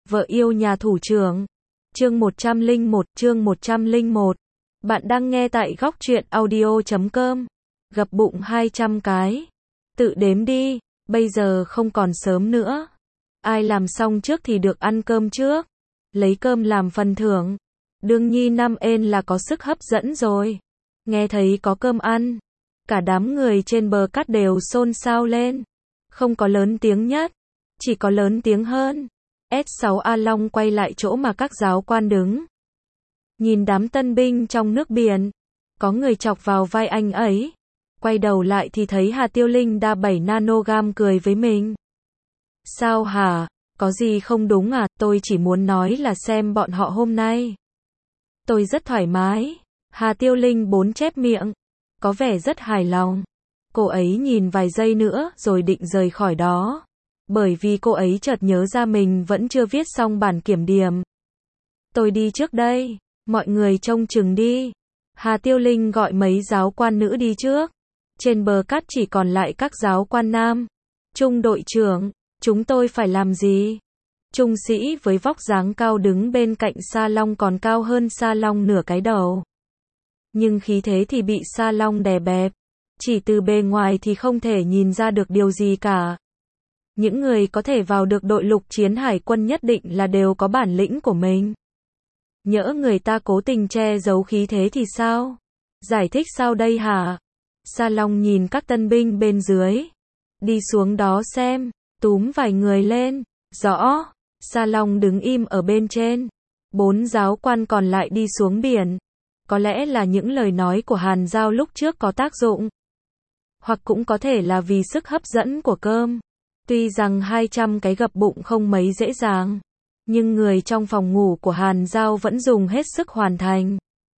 Vợ yêu nhà thủ trưởng. Chương 101, chương 101. Bạn đang nghe tại góc truyện audio.com. Gập bụng 200 cái. Tự đếm đi, bây giờ không còn sớm nữa. Ai làm xong trước thì được ăn cơm trước. Lấy cơm làm phần thưởng. Đương nhi năm ên là có sức hấp dẫn rồi. Nghe thấy có cơm ăn. Cả đám người trên bờ cát đều xôn xao lên. Không có lớn tiếng nhất, chỉ có lớn tiếng hơn. S6 A Long quay lại chỗ mà các giáo quan đứng. Nhìn đám tân binh trong nước biển. Có người chọc vào vai anh ấy. Quay đầu lại thì thấy Hà Tiêu Linh đa 7 nanogam cười với mình. Sao hả? Có gì không đúng à? Tôi chỉ muốn nói là xem bọn họ hôm nay. Tôi rất thoải mái. Hà Tiêu Linh bốn chép miệng. Có vẻ rất hài lòng. Cô ấy nhìn vài giây nữa rồi định rời khỏi đó. Bởi vì cô ấy chợt nhớ ra mình vẫn chưa viết xong bản kiểm điểm. Tôi đi trước đây. Mọi người trông chừng đi. Hà Tiêu Linh gọi mấy giáo quan nữ đi trước. Trên bờ cát chỉ còn lại các giáo quan nam. Trung đội trưởng, chúng tôi phải làm gì? Trung sĩ với vóc dáng cao đứng bên cạnh Sa Long còn cao hơn Sa Long nửa cái đầu. Nhưng khí thế thì bị Sa Long đè bẹp. Chỉ từ bề ngoài thì không thể nhìn ra được điều gì cả. Những người có thể vào được đội lục chiến hải quân nhất định là đều có bản lĩnh của mình. Nhỡ người ta cố tình che giấu khí thế thì sao? Giải thích sao đây hả? Sa Long nhìn các tân binh bên dưới. Đi xuống đó xem, túm vài người lên. Rõ. Sa Long đứng im ở bên trên. 4 giáo quan còn lại đi xuống biển. Có lẽ là những lời nói của Hàn Giao lúc trước có tác dụng. Hoặc cũng có thể là vì sức hấp dẫn của cơm. Tuy rằng 200 cái gập bụng không mấy dễ dàng. Nhưng người trong phòng ngủ của Hàn Giao vẫn dùng hết sức hoàn thành.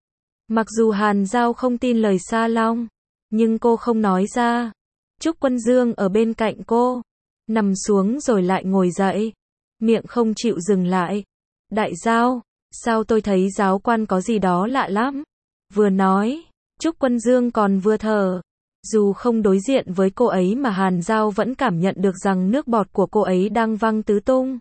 Mặc dù Hàn Giao không tin lời Sa Long. Nhưng cô không nói ra. Trúc Quân Dương ở bên cạnh cô. Nằm xuống rồi lại ngồi dậy. Miệng không chịu dừng lại. Đại Giao, sao tôi thấy giáo quan có gì đó lạ lắm. Vừa nói, Trúc Quân Dương còn vừa thở. Dù không đối diện với cô ấy mà Hàn Giao vẫn cảm nhận được rằng nước bọt của cô ấy đang văng tứ tung.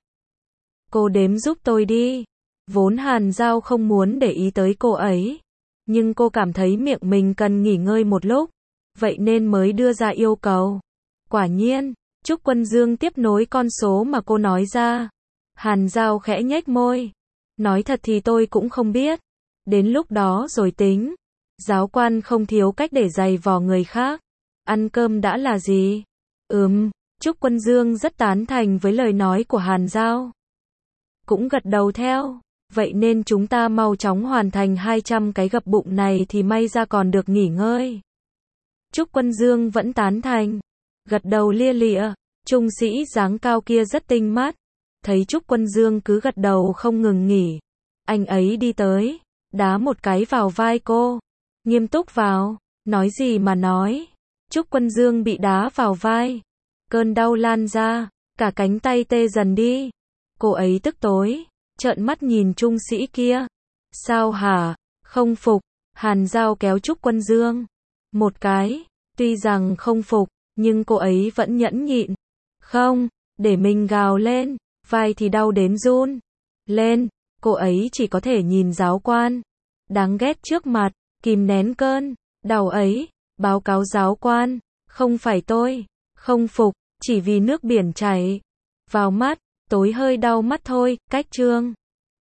Cô đếm giúp tôi đi. Vốn Hàn Giao không muốn để ý tới cô ấy. Nhưng cô cảm thấy miệng mình cần nghỉ ngơi một lúc. Vậy nên mới đưa ra yêu cầu. Quả nhiên, Trúc Quân Dương tiếp nối con số mà cô nói ra. Hàn Giao khẽ nhếch môi. Nói thật thì tôi cũng không biết. Đến lúc đó rồi tính. Giáo quan không thiếu cách để giày vò người khác. Ăn cơm đã là gì? Trúc Quân Dương rất tán thành với lời nói của Hàn Giao. Cũng gật đầu theo. Vậy nên chúng ta mau chóng hoàn thành 200 cái gập bụng này thì may ra còn được nghỉ ngơi. Trúc Quân Dương vẫn tán thành. Gật đầu lia lịa. Trung sĩ dáng cao kia rất tinh mắt. Thấy Trúc Quân Dương cứ gật đầu không ngừng nghỉ. Anh ấy đi tới. Đá một cái vào vai cô. Nghiêm túc vào. Nói gì mà nói. Trúc Quân Dương bị đá vào vai. Cơn đau lan ra. Cả cánh tay tê dần đi. Cô ấy tức tối. Trợn mắt nhìn trung sĩ kia. Sao hả? Không phục. Hàn Giao kéo Trúc Quân Dương. Một cái. Tuy rằng không phục. Nhưng cô ấy vẫn nhẫn nhịn. Không. Để mình gào lên. Vai thì đau đến run. Lên. Cô ấy chỉ có thể nhìn giáo quan. Đáng ghét trước mặt. Kìm nén cơn đau ấy. Báo cáo giáo quan. Không phải tôi. Không phục. Chỉ vì nước biển chảy vào mắt. Tối hơi đau mắt thôi. Cách chương.